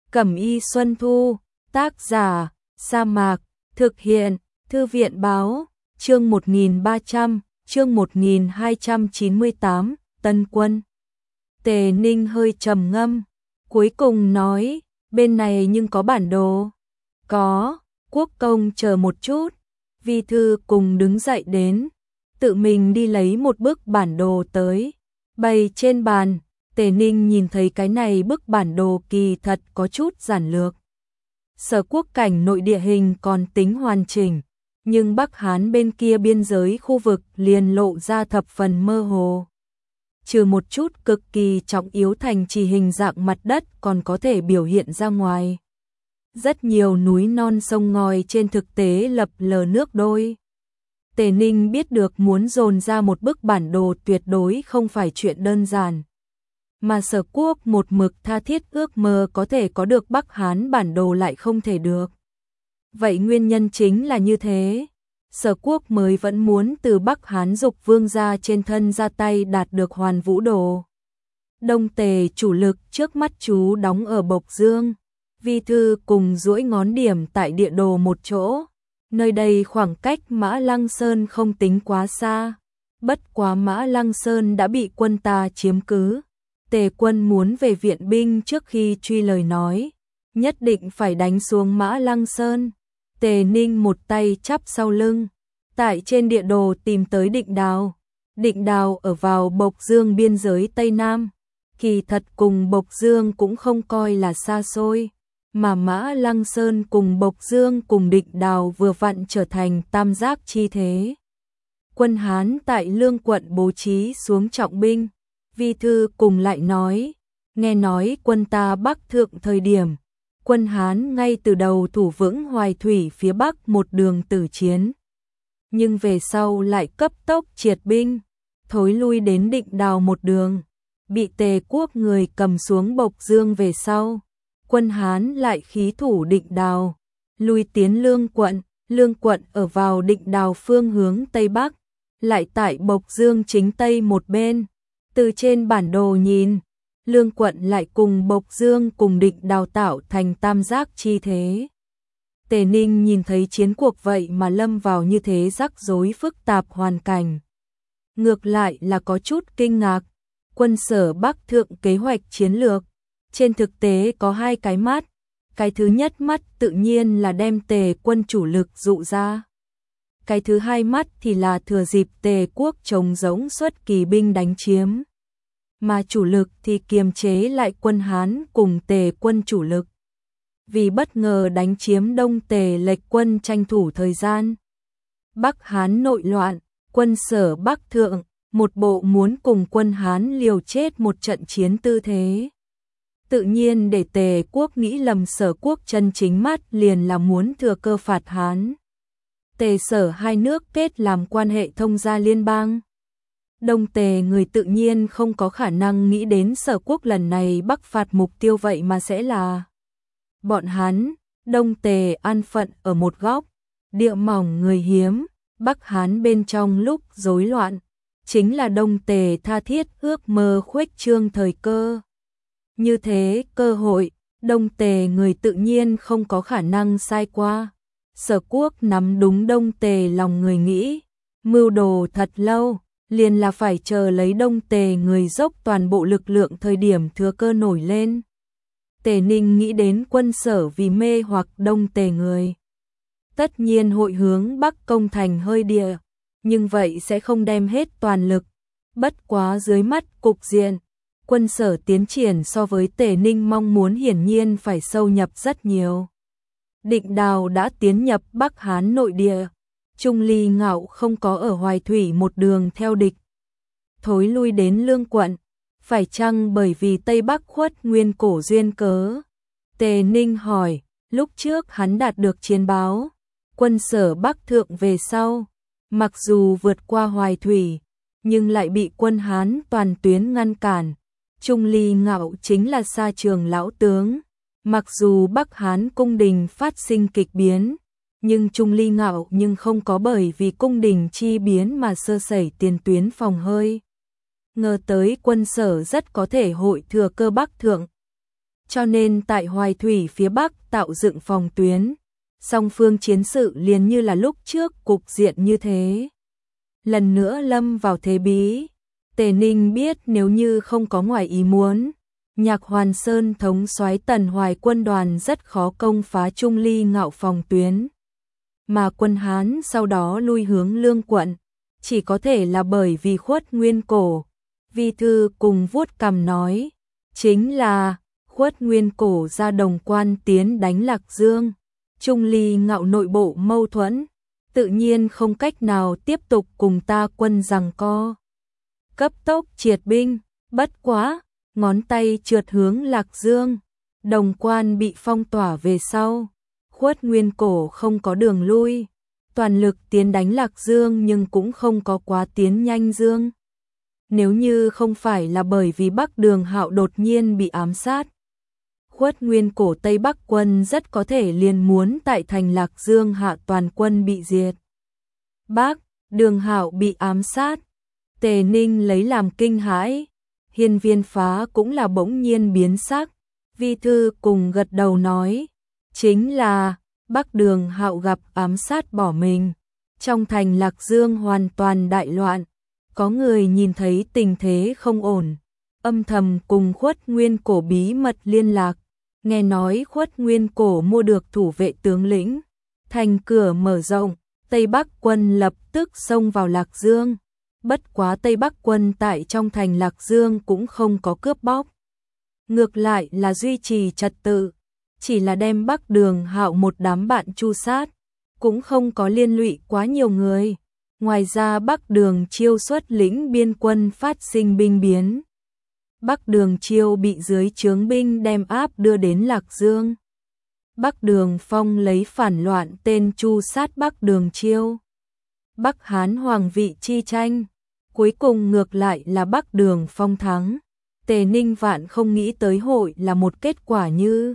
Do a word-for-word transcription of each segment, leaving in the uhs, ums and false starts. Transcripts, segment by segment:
Cẩm y Xuân Thu, tác giả, Sa Mạc, thực hiện, Thư viện báo, chương một nghìn ba trăm, chương một nghìn hai trăm chín mươi tám, Tân Quân. Tề Ninh hơi trầm ngâm, cuối cùng nói, bên này nhưng có bản đồ. Có, Quốc công chờ một chút, Vi Thư cùng đứng dậy đến, tự mình đi lấy một bức bản đồ tới, bày trên bàn. Tề Ninh nhìn thấy cái này bức bản đồ kỳ thật có chút giản lược. Sở quốc cảnh nội địa hình còn tính hoàn chỉnh, nhưng Bắc Hán bên kia biên giới khu vực liền lộ ra thập phần mơ hồ. Trừ một chút cực kỳ trọng yếu thành trì hình dạng mặt đất còn có thể biểu hiện ra ngoài. Rất nhiều núi non sông ngòi trên thực tế lập lờ nước đôi. Tề Ninh biết được muốn dồn ra một bức bản đồ tuyệt đối không phải chuyện đơn giản. Mà Sở quốc một mực tha thiết ước mơ có thể có được Bắc Hán bản đồ lại không thể được. Vậy nguyên nhân chính là như thế. Sở quốc mới vẫn muốn từ Bắc Hán Dục Vương gia trên thân ra tay đạt được Hoàn Vũ Đồ. Đông Tề chủ lực trước mắt chú đóng ở Bộc Dương. Vi Thư cùng duỗi ngón điểm tại địa đồ một chỗ. Nơi đây khoảng cách Mã Lăng Sơn không tính quá xa. Bất quá Mã Lăng Sơn đã bị quân ta chiếm cứ. Tề quân muốn về viện binh trước khi truy lời nói, nhất định phải đánh xuống Mã Lăng Sơn. Tề Ninh một tay chắp sau lưng, tại trên địa đồ tìm tới Định Đào. Định Đào ở vào Bộc Dương biên giới Tây Nam, kỳ thật cùng Bộc Dương cũng không coi là xa xôi, mà Mã Lăng Sơn cùng Bộc Dương cùng Định Đào vừa vặn trở thành tam giác chi thế. Quân Hán tại Lương quận bố trí xuống trọng binh. Vi Thư cùng lại nói, nghe nói quân ta Bắc thượng thời điểm, quân Hán ngay từ đầu thủ vững Hoài Thủy phía Bắc một đường tử chiến. Nhưng về sau lại cấp tốc triệt binh, thối lui đến Định Đào một đường, bị Tề quốc người cầm xuống Bộc Dương về sau. Quân Hán lại khí thủ Định Đào, lui tiến Lương quận, Lương quận ở vào Định Đào phương hướng Tây Bắc, lại tại Bộc Dương chính Tây một bên. Từ trên bản đồ nhìn, Lương quận lại cùng Bộc Dương cùng Định Đào tạo thành tam giác chi thế. Tề Ninh nhìn thấy chiến cuộc vậy mà lâm vào như thế rắc rối phức tạp hoàn cảnh. Ngược lại là có chút kinh ngạc, quân Sở Bắc thượng kế hoạch chiến lược, trên thực tế có hai cái mắt. Cái thứ nhất mắt tự nhiên là đem Tề quân chủ lực dụ ra. Cái thứ hai mắt thì là thừa dịp Tề quốc trống rỗng xuất kỳ binh đánh chiếm. Mà chủ lực thì kiềm chế lại quân Hán cùng Tề quân chủ lực. Vì bất ngờ đánh chiếm Đông Tề lệch quân tranh thủ thời gian. Bắc Hán nội loạn, quân Sở Bắc thượng, một bộ muốn cùng quân Hán liều chết một trận chiến tư thế. Tự nhiên để Tề quốc nghĩ lầm Sở quốc chân chính mắt liền là muốn thừa cơ phạt Hán. Tề Sở hai nước kết làm quan hệ thông gia liên bang. Đông Tề người tự nhiên không có khả năng nghĩ đến Sở quốc lần này bắc phạt mục tiêu vậy mà sẽ là bọn hắn. Đông Tề an phận ở một góc, địa mỏng người hiếm, Bắc Hán bên trong lúc rối loạn, chính là Đông Tề tha thiết ước mơ khuếch trương thời cơ. Như thế cơ hội, Đông Tề người tự nhiên không có khả năng sai qua. Sở quốc nắm đúng Đông Tề lòng người nghĩ, mưu đồ thật lâu, liền là phải chờ lấy Đông Tề người dốc toàn bộ lực lượng thời điểm thừa cơ nổi lên. Tề Ninh nghĩ đến quân Sở vì mê hoặc Đông Tề người, tất nhiên hội hướng Bắc công thành hơi địa, nhưng vậy sẽ không đem hết toàn lực. Bất quá dưới mắt cục diện, quân Sở tiến triển so với Tề Ninh mong muốn hiển nhiên phải sâu nhập rất nhiều. Định Đào đã tiến nhập Bắc Hán nội địa, Trung Ly Ngạo không có ở Hoài Thủy một đường theo địch, thối lui đến Lương quận, phải chăng bởi vì Tây Bắc khuất nguyên cổ duyên cớ? Tề Ninh hỏi, lúc trước hắn đạt được chiến báo, quân Sở Bắc thượng về sau, mặc dù vượt qua Hoài Thủy, nhưng lại bị quân Hán toàn tuyến ngăn cản. Trung Ly Ngạo chính là Sa Trường lão tướng. Mặc dù Bắc Hán cung đình phát sinh kịch biến, nhưng Trung Ly Ngạo nhưng không có bởi vì cung đình chi biến mà sơ sẩy tiền tuyến phòng hơi. Ngờ tới quân Sở rất có thể hội thừa cơ Bắc thượng. cho nên tại Hoài Thủy phía Bắc tạo dựng phòng tuyến. Song phương chiến sự liền như là lúc trước cục diện như thế. Lần nữa lâm vào thế bí. Tề Ninh biết nếu như không có ngoài ý muốn, Nhạc Hoàn Sơn thống soái Tần Hoài quân đoàn rất khó công phá Trung Ly Ngạo phòng tuyến. Mà quân Hán sau đó lui hướng Lương quận, chỉ có thể là bởi vì Khuất Nguyên Cổ. Vi Thư cùng vuốt cằm nói, chính là Khuất Nguyên Cổ ra Đồng Quan tiến đánh Lạc Dương. Trung Ly Ngạo nội bộ mâu thuẫn, tự nhiên không cách nào tiếp tục cùng ta quân giằng co. Cấp tốc triệt binh, bất quá, ngón tay trượt hướng Lạc Dương. Đồng Quan bị phong tỏa về sau. Khuất Nguyên Cổ không có đường lui, toàn lực tiến đánh Lạc Dương nhưng cũng không có quá tiến nhanh Dương. Nếu như không phải là bởi vì Bắc Đường Hạo đột nhiên bị ám sát, Khuất Nguyên Cổ Tây Bắc quân rất có thể liền muốn tại thành Lạc Dương hạ toàn quân bị diệt. Bắc Đường Hạo bị ám sát, Tề Ninh lấy làm kinh hãi, Hiên Viên Phá cũng là bỗng nhiên biến sắc. Vi Thư cùng gật đầu nói, chính là Bắc Đường Hạo gặp ám sát bỏ mình. Trong thành Lạc Dương hoàn toàn đại loạn, có người nhìn thấy tình thế không ổn, âm thầm cùng Khuất Nguyên Cổ bí mật liên lạc. Nghe nói Khuất Nguyên Cổ mua được thủ vệ tướng lĩnh, thành cửa mở rộng, Tây Bắc quân lập tức xông vào Lạc Dương. Bất quá Tây Bắc quân tại trong thành Lạc Dương cũng không có cướp bóc, ngược lại là duy trì trật tự, chỉ là đem Bắc Đường Hạo một đám bạn tru sát, cũng không có liên lụy quá nhiều người. Ngoài ra Bắc Đường Chiêu xuất lĩnh biên quân phát sinh binh biến. Bắc Đường Chiêu bị dưới trướng binh đem áp đưa đến Lạc Dương. Bắc Đường Phong lấy phản loạn tên tru sát Bắc Đường Chiêu. Bắc Hán hoàng vị chi tranh, cuối cùng ngược lại là Bắc Đường Phong thắng. Tề Ninh vạn không nghĩ tới hội là một kết quả như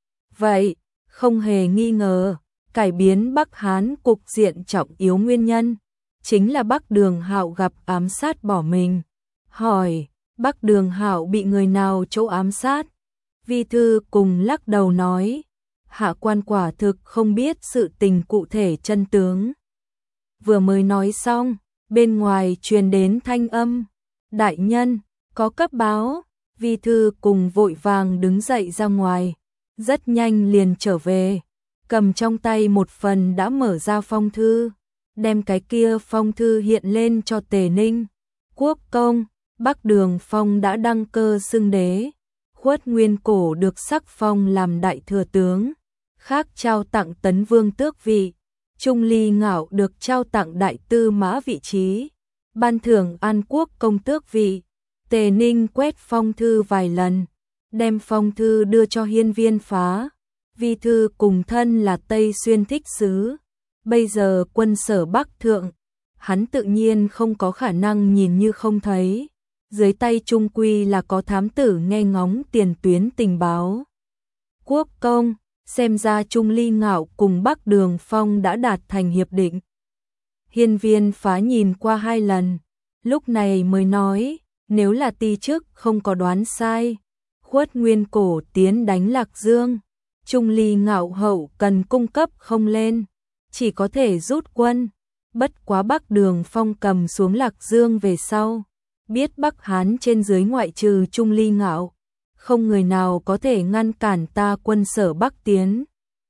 vậy, không hề nghi ngờ, cải biến Bắc Hán cục diện trọng yếu nguyên nhân chính là Bắc Đường Hạo gặp ám sát bỏ mình. Hỏi, Bắc Đường Hạo bị người nào chỗ ám sát? Vi Thư cùng lắc đầu nói, hạ quan quả thực không biết sự tình cụ thể chân tướng. Vừa mới nói xong, bên ngoài truyền đến thanh âm, đại nhân, có cấp báo. Vi Thư cùng vội vàng đứng dậy ra ngoài, rất nhanh liền trở về, cầm trong tay một phần đã mở ra phong thư, đem cái kia phong thư hiện lên cho Tề Ninh. Quốc công, Bắc Đường Phong đã đăng cơ xưng đế, Khuất Nguyên Cổ được sắc phong làm đại thừa tướng, khác trao tặng tấn vương tước vị, Trung Ly Ngạo được trao tặng đại tư mã vị trí, ban thưởng An Quốc công tước vị. Tề Ninh quét phong thư vài lần, đem phong thư đưa cho Hiên Viên Phá. Vi Thư cùng thân là Tây Xuyên thích sứ, bây giờ quân sở Bắc thượng, hắn tự nhiên không có khả năng nhìn như không thấy. Dưới tay trung quy là có thám tử nghe ngóng tiền tuyến tình báo. Quốc công, xem ra Trung Ly Ngạo cùng Bắc Đường Phong đã đạt thành hiệp định. Hiên Viên Phá nhìn qua hai lần, lúc này mới nói, nếu là ti chức không có đoán sai, Khuất Nguyên Cổ tiến đánh Lạc Dương, Trung Ly Ngạo hậu cần cung cấp không lên, chỉ có thể rút quân. Bất quá Bắc Đường Phong cầm xuống Lạc Dương về sau, biết Bắc Hán trên dưới ngoại trừ Trung Ly Ngạo, không người nào có thể ngăn cản ta quân sở Bắc tiến.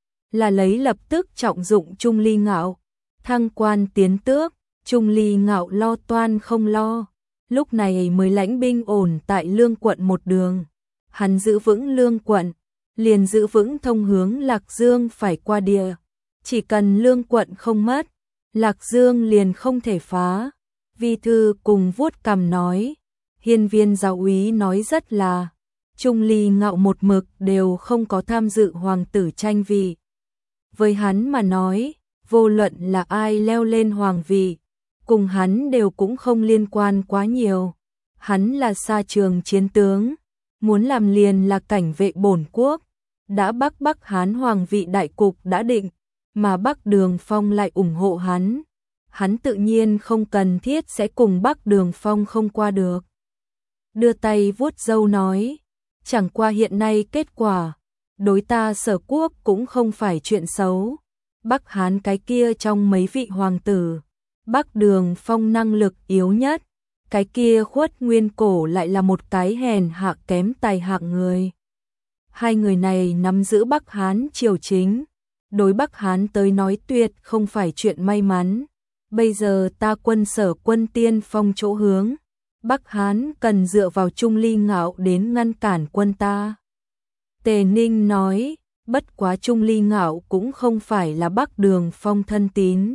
Là lấy lập tức trọng dụng Trung Ly Ngạo, thăng quan tiến tước, Trung Ly Ngạo lo toan không lo, lúc này mới lãnh binh ổn tại Lương quận một đường. Hắn giữ vững Lương quận, liền giữ vững thông hướng Lạc Dương phải qua địa, chỉ cần Lương quận không mất, Lạc Dương liền không thể phá. Vi Thư cùng vuốt cằm nói, Hiên Viên giáo úy nói rất là, Trung Ly Ngạo một mực đều không có tham dự hoàng tử tranh vị. Với hắn mà nói, vô luận là ai leo lên hoàng vị, cùng hắn đều cũng không liên quan quá nhiều. Hắn là xa trường chiến tướng, muốn làm liền là cảnh vệ bổn quốc. Đã Bắc Bắc Hán hoàng vị đại cục đã định, mà Bắc Đường Phong lại ủng hộ hắn. Hắn tự nhiên không cần thiết sẽ cùng Bắc Đường Phong không qua được. Đưa tay vuốt râu nói, Chẳng qua hiện nay kết quả, đối ta Sở quốc cũng không phải chuyện xấu. Bắc Hán cái kia trong mấy vị hoàng tử, Bắc Đường Phong năng lực yếu nhất, cái kia Khuất Nguyên Cổ lại là một cái hèn hạ kém tài hạng người. Hai người này nắm giữ Bắc Hán triều chính, đối Bắc Hán tới nói tuyệt không phải chuyện may mắn. Bây giờ ta quân Sở quân tiên phong chỗ hướng, Bắc Hán cần dựa vào Trung Ly Ngạo đến ngăn cản quân ta. Tề Ninh nói, bất quá Trung Ly Ngạo cũng không phải là Bắc Đường Phong thân tín.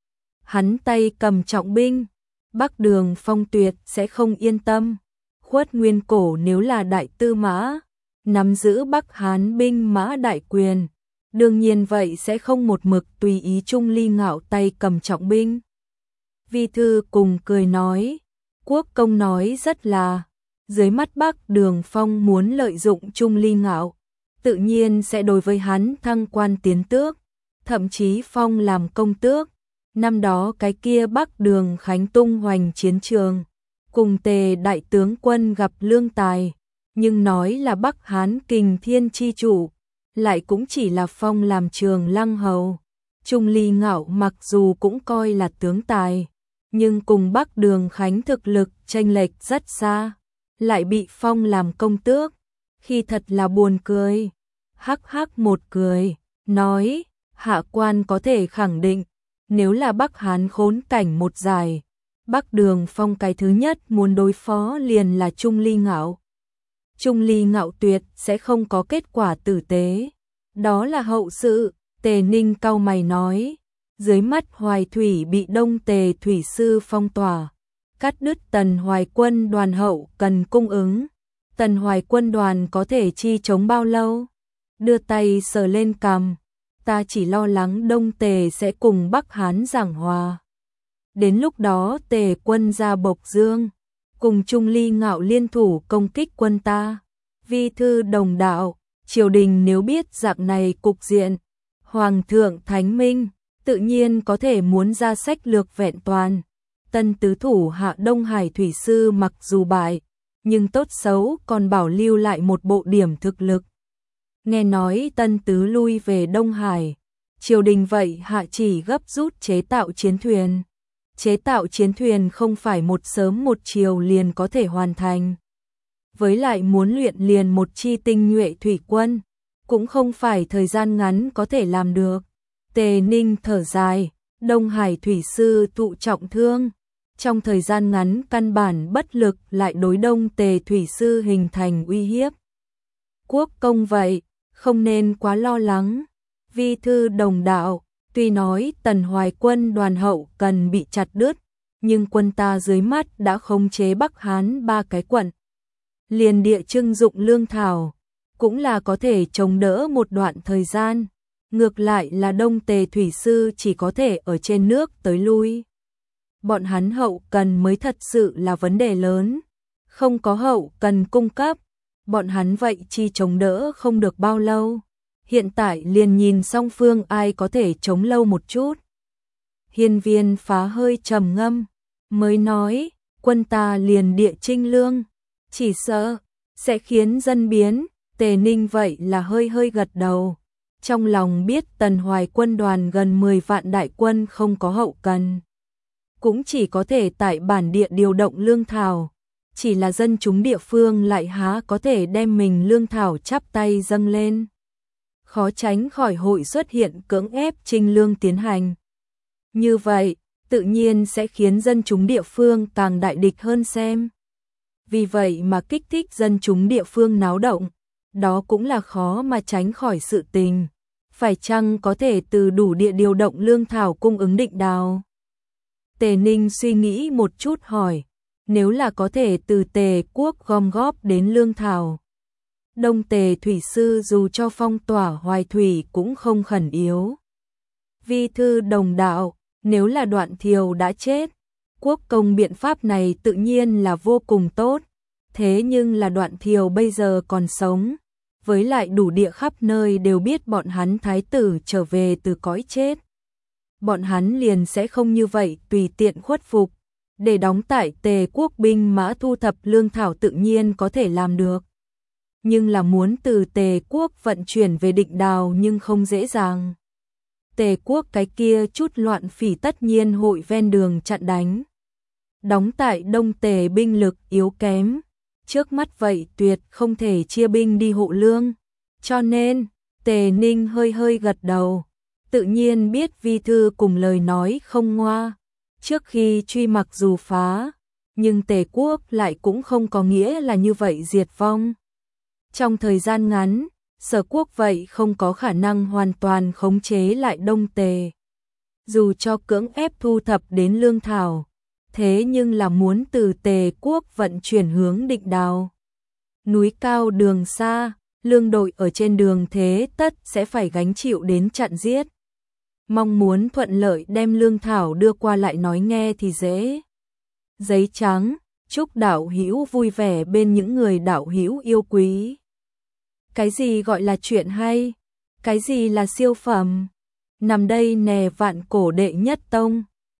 Hắn tay cầm trọng binh, Bắc Đường Phong tuyệt sẽ không yên tâm. Khuất Nguyên Cổ nếu là đại tư mã, nắm giữ Bắc Hán binh mã đại quyền, đương nhiên vậy sẽ không một mực tùy ý Trung Ly Ngạo tay cầm trọng binh. Vi Thư cùng cười nói, Quốc công nói rất là, dưới mắt Bắc Đường Phong muốn lợi dụng Trung Ly Ngạo, tự nhiên sẽ đối với hắn thăng quan tiến tước, thậm chí phong làm công tước. Năm đó cái kia Bắc Đường Khánh tung hoành chiến trường, cùng Tề đại tướng quân gặp lương tài, nhưng nói là Bắc Hán kình thiên chi chủ, lại cũng chỉ là phong làm Trường Lăng hầu. Trung Ly Ngạo mặc dù cũng coi là tướng tài, nhưng cùng Bắc Đường Khánh thực lực chênh lệch rất xa, lại bị phong làm công tước, khi thật là buồn cười. Hắc hắc một cười, nói, hạ quan có thể khẳng định, nếu là Bắc Hán khốn cảnh một dài, Bắc Đường Phong cái thứ nhất muốn đối phó liền là Trung Ly Ngạo. Trung Ly Ngạo tuyệt sẽ không có kết quả tử tế. Đó là hậu sự, Tề Ninh cau mày nói, dưới mắt Hoài Thủy bị Đông Tề Thủy Sư phong tỏa, cắt đứt Tần Hoài quân đoàn hậu cần cung ứng. Tần Hoài quân đoàn có thể chi chống bao lâu? Đưa tay sờ lên cằm, ta chỉ lo lắng Đông Tề sẽ cùng Bắc Hán giảng hòa. Đến lúc đó Tề quân ra Bộc Dương, cùng Trung Ly Ngạo liên thủ công kích quân ta. Vi Thư đồng đạo, triều đình nếu biết dạng này cục diện, Hoàng thượng Thánh Minh, tự nhiên có thể muốn ra sách lược vẹn toàn. Tân tứ thủ hạ Đông Hải Thủy Sư mặc dù bại, nhưng tốt xấu còn bảo lưu lại một bộ điểm thực lực. Nghe nói Tân tứ lui về Đông Hải, triều đình vậy hạ chỉ gấp rút chế tạo chiến thuyền. Chế tạo chiến thuyền không phải một sớm một chiều liền có thể hoàn thành. Với lại muốn luyện liền một chi tinh nhuệ thủy quân, cũng không phải thời gian ngắn có thể làm được. Tề Ninh thở dài, Đông Hải Thủy Sư thụ trọng thương, trong thời gian ngắn căn bản bất lực lại đối Đông Tề Thủy Sư hình thành uy hiếp. Quốc công vậy, không nên quá lo lắng. Vi Thư đồng đạo, tuy nói Tần Hoài quân đoàn hậu cần bị chặt đứt, nhưng quân ta dưới mắt đã khống chế Bắc Hán ba cái quận. Liền địa trưng dụng lương thảo, cũng là có thể chống đỡ một đoạn thời gian. Ngược lại là Đông Tề Thủy Sư chỉ có thể ở trên nước tới lui. Bọn hắn hậu cần mới thật sự là vấn đề lớn. Không có hậu cần cung cấp, bọn hắn vậy chi chống đỡ không được bao lâu. Hiện tại liền nhìn song phương ai có thể chống lâu một chút. Hiên Viên Phá hơi trầm ngâm, mới nói, quân ta liền địa trinh lương, chỉ sợ sẽ khiến dân biến. Tề Ninh vậy là hơi hơi gật đầu, trong lòng biết Tần Hoài quân đoàn gần mười vạn đại quân không có hậu cần, cũng chỉ có thể tại bản địa điều động lương thảo, chỉ là dân chúng địa phương lại há có thể đem mình lương thảo chắp tay dâng lên. Khó tránh khỏi hội xuất hiện cưỡng ép trinh lương tiến hành. Như vậy, tự nhiên sẽ khiến dân chúng địa phương càng đại địch hơn xem. Vì vậy mà kích thích dân chúng địa phương náo động, đó cũng là khó mà tránh khỏi sự tình. Phải chăng có thể từ đủ địa điều động lương thảo cung ứng định đào? Tề Ninh suy nghĩ một chút hỏi, nếu là có thể từ Tề quốc gom góp đến lương thảo, Đông Tề Thủy Sư dù cho phong tỏa Hoài Thủy cũng không khẩn yếu. Vi Thư đồng đạo, nếu là Đoạn Thiều đã chết, quốc công biện pháp này tự nhiên là vô cùng tốt. Thế nhưng là Đoạn Thiều bây giờ còn sống, với lại đủ địa khắp nơi đều biết bọn hắn thái tử trở về từ cõi chết. Bọn hắn liền sẽ không như vậy tùy tiện khuất phục, để đóng tại Tề quốc binh mã thu thập lương thảo tự nhiên có thể làm được. nhưng là muốn từ Tề quốc vận chuyển về Định Đào nhưng không dễ dàng. Tề quốc cái kia chút loạn phỉ tất nhiên hội ven đường chặn đánh. Đóng tại Đông Tề binh lực yếu kém, trước mắt vậy tuyệt không thể chia binh đi hộ lương, cho nên Tề Ninh hơi hơi gật đầu, tự nhiên biết vi thư cùng lời nói không ngoa, trước khi truy mặc dù phá, nhưng Tề quốc lại cũng không có nghĩa là như vậy diệt vong. Trong thời gian ngắn, Sở quốc vậy không có khả năng hoàn toàn khống chế lại Đông Tề. Dù cho cưỡng ép thu thập đến lương thảo, thế nhưng là muốn từ Tề quốc vận chuyển hướng Định Đào. Núi cao đường xa, lương đội ở trên đường thế tất sẽ phải gánh chịu đến chặn giết. Mong muốn thuận lợi đem lương thảo đưa qua lại nói nghe thì dễ. Giấy trắng, chúc đạo hữu vui vẻ bên những người đạo hữu yêu quý. Cái gì gọi là chuyện hay? Cái gì là siêu phẩm? Nằm đây nè vạn cổ đệ nhất tông.